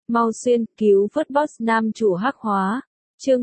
Mau xuyên cứu vớt boss nam chủ hắc hóa. Chương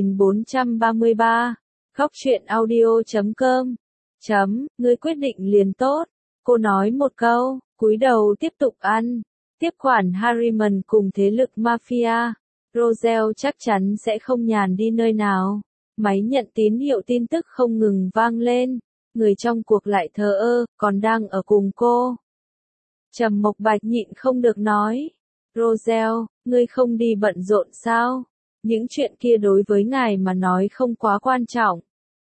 1433. Khóc chuyện audio.com. Ngươi quyết định liền tốt. Cô nói một câu, cúi đầu tiếp tục ăn. Tiếp quản Harriman cùng thế lực mafia. Roselle chắc chắn sẽ không nhàn đi nơi nào. Máy nhận tín hiệu tin tức không ngừng vang lên. Người trong cuộc lại thờ ơ, còn đang ở cùng cô. Trầm Mộc Bạch nhịn không được nói. Roselle, ngươi không đi bận rộn sao? Những chuyện kia đối với ngài mà nói không quá quan trọng.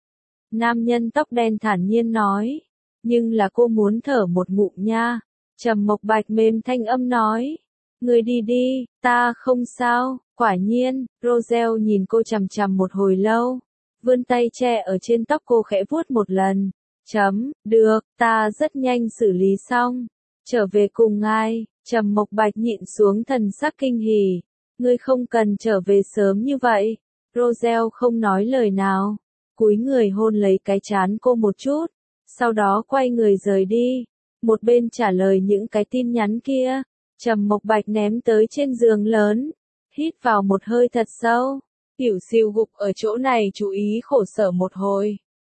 Nam nhân tóc đen thản nhiên nói. Nhưng là cô muốn thở một ngụm nha. Trầm Mộc Bạch mềm thanh âm nói. Ngươi đi đi, ta không sao. Quả nhiên, Roselle nhìn cô chằm chằm một hồi lâu. Vươn tay che ở trên tóc cô khẽ vuốt một lần. Được, ta rất nhanh xử lý xong. Trở về cùng ngài. Trầm Mộc Bạch nhịn xuống thần sắc kinh hỉ. Ngươi không cần trở về sớm như vậy. Roselle không nói lời nào. Cúi người hôn lấy cái trán cô một chút. Sau đó quay người rời đi. Một bên trả lời những cái tin nhắn kia. Trầm Mộc Bạch ném tới trên giường lớn. Hít vào một hơi thật sâu. Tiểu siêu gục ở chỗ này chú ý khổ sở một hồi.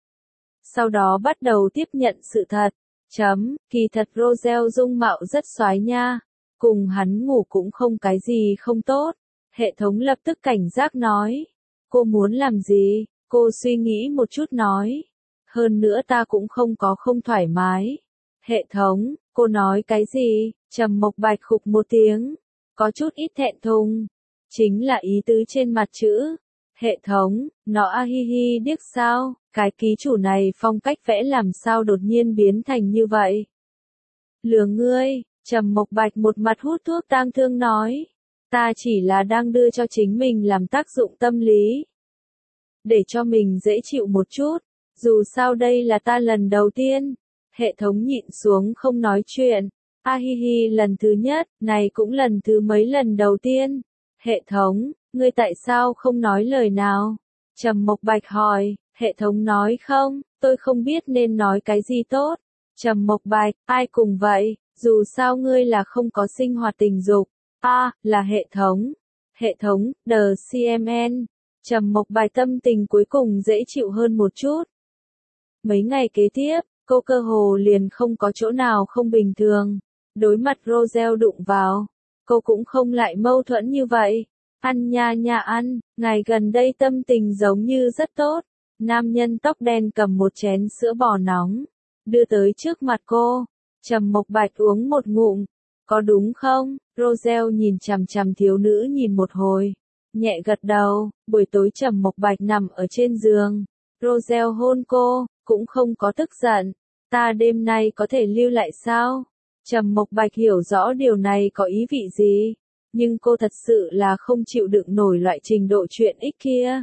Sau đó bắt đầu tiếp nhận sự thật. Kỳ thật Roselle dung mạo rất xoái nha. Cùng hắn ngủ cũng không cái gì không tốt. Hệ thống lập tức cảnh giác nói. Cô muốn làm gì? Cô suy nghĩ một chút nói. Hơn nữa ta cũng không thoải mái. Hệ thống, cô nói cái gì? Trầm Mộc Bạch khục một tiếng. Có chút ít thẹn thùng. Chính là ý tứ trên mặt chữ. Hệ thống, nó hi điếc sao? Cái ký chủ này phong cách vẽ làm sao đột nhiên biến thành như vậy? Lừa ngươi, Trầm Mộc Bạch một mặt hút thuốc tang thương nói. Ta chỉ là đang đưa cho chính mình làm tác dụng tâm lý. Để cho mình dễ chịu một chút. Dù sao đây là ta lần đầu tiên. Hệ thống nhịn xuống không nói chuyện. Lần thứ nhất, này cũng lần thứ mấy lần đầu tiên. Hệ thống, ngươi tại sao không nói lời nào? Trầm Mộc Bạch hỏi. Hệ thống nói không, tôi không biết nên nói cái gì tốt. Trầm Mộc Bạch, ai cùng vậy, dù sao ngươi là không có sinh hoạt tình dục. Là hệ thống. Hệ thống, The CMN. Trầm Mộc Bạch tâm tình cuối cùng dễ chịu hơn một chút. Mấy ngày kế tiếp, cô cơ hồ liền không có chỗ nào không bình thường. Đối mặt Roselle đụng vào, cô cũng không lại mâu thuẫn như vậy. Ăn nha ăn, ngày gần đây tâm tình giống như rất tốt. Nam nhân tóc đen cầm một chén sữa bò nóng, đưa tới trước mặt cô. Trầm Mộc Bạch uống một ngụm. Có đúng không? Roselle nhìn chằm chằm thiếu nữ nhìn một hồi. Nhẹ gật đầu. Buổi tối Trầm Mộc Bạch nằm ở trên giường. Roselle hôn cô, cũng không có tức giận. Ta đêm nay có thể lưu lại sao? Trầm Mộc Bạch hiểu rõ điều này có ý vị gì. Nhưng cô thật sự là không chịu đựng nổi loại trình độ chuyện ích kia.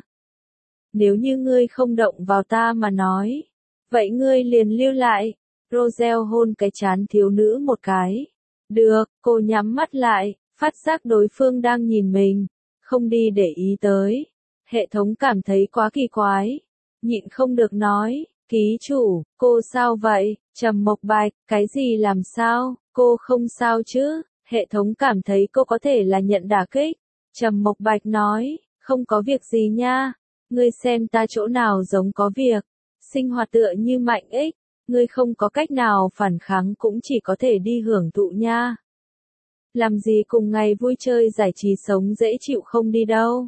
Nếu như ngươi không động vào ta mà nói. Vậy ngươi liền lưu lại. Roselle hôn cái trán thiếu nữ một cái. Được, cô nhắm mắt lại, phát giác đối phương đang nhìn mình. Không đi để ý tới. Hệ thống cảm thấy quá kỳ quái. Nhịn không được nói. Ký chủ, cô sao vậy? Trầm Mộc Bạch, cái gì làm sao? Cô không sao chứ? Hệ thống cảm thấy cô có thể là nhận đả kích. Trầm Mộc Bạch nói, không có việc gì nha. Ngươi xem ta chỗ nào giống có việc. Sinh hoạt tựa như mạnh ích. Ngươi không có cách nào phản kháng cũng chỉ có thể đi hưởng thụ nha. Làm gì cùng ngày vui chơi giải trí sống dễ chịu không đi đâu.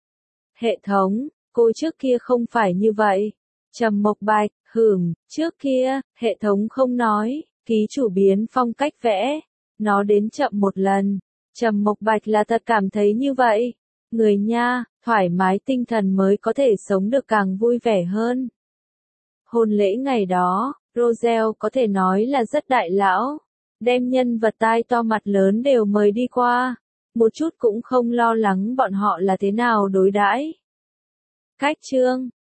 Hệ thống, cô trước kia không phải như vậy. Trầm Mộc Bạch, trước kia, hệ thống không nói, ký chủ biến phong cách vẽ. Nó đến chậm một lần. Trầm Mộc Bạch là thật cảm thấy như vậy. Người nha, thoải mái tinh thần mới có thể sống được càng vui vẻ hơn. Hôn lễ ngày đó, Roselle có thể nói là rất đại lão. Đem nhân vật tai to mặt lớn đều mời đi qua. Một chút cũng không lo lắng bọn họ là thế nào đối đãi. Cách chương